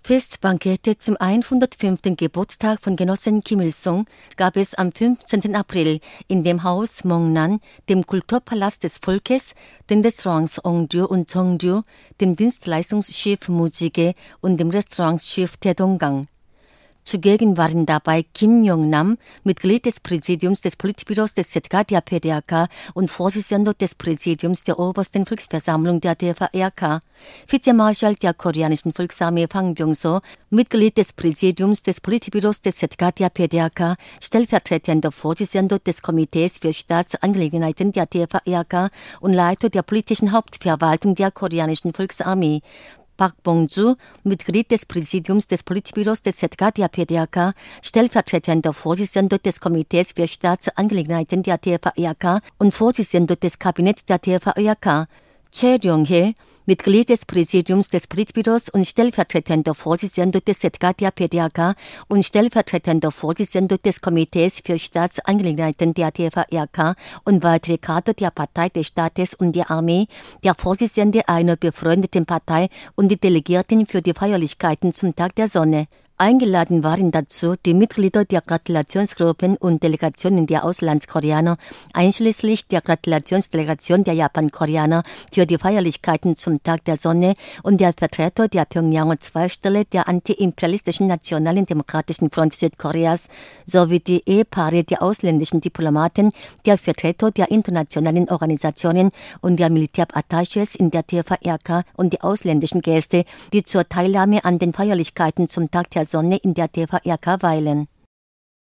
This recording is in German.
Festbankette zum 105. Geburtstag von Genossen Kim Il-sung gab es am 15. April in dem Haus Mongnan, dem Kulturpalast des Volkes, den Restaurants Ongdu und Cheongdu, dem Dienstleistungsschiff Mujige und dem Restaurantsschiff Taedonggang. Zugegen waren dabei Kim Yong-nam, Mitglied des Präsidiums des Politbüros des ZK der PDAK und Vorsitzender des Präsidiums der Obersten Volksversammlung der DPRK, Vizemarschall der koreanischen Volksarmee Hwang Byung-so, Mitglied des Präsidiums des Politbüros des ZK der PDAK, stellvertretender Vorsitzender des Komitees für Staatsangelegenheiten der DPRK und Leiter der politischen Hauptverwaltung der koreanischen Volksarmee, Park Bong-ju, Mitglied des Präsidiums des Politbüros des ZK der PDAK, stellvertretender Vorsitzender des Komitees für Staatsangelegenheiten der DPRK und Vorsitzender des Kabinetts der DPRK, Choi Ryong-hye, Mitglied des Präsidiums des Politbüros und stellvertretender Vorsitzender des ZK der PDAK und stellvertretender Vorsitzender des Komitees für Staatsangelegenheiten der DPRK und weitere Kader der Partei des Staates und der Armee, der Vorsitzende einer befreundeten Partei und die Delegierten für die Feierlichkeiten zum Tag der Sonne. Eingeladen waren dazu die Mitglieder der Gratulationsgruppen und Delegationen der Auslandskoreaner, einschließlich der Gratulationsdelegation der Japan-Koreaner für die Feierlichkeiten zum Tag der Sonne und der Vertreter der Pjöngjanger Zweigstelle der antiimperialistischen Nationalen Demokratischen Front Südkoreas sowie die Ehepaare der ausländischen Diplomaten, der Vertreter der internationalen Organisationen und der Militärattachés in der DPRK und die ausländischen Gäste, die zur Teilnahme an den Feierlichkeiten zum Tag der Sonne in der DPRK weilen.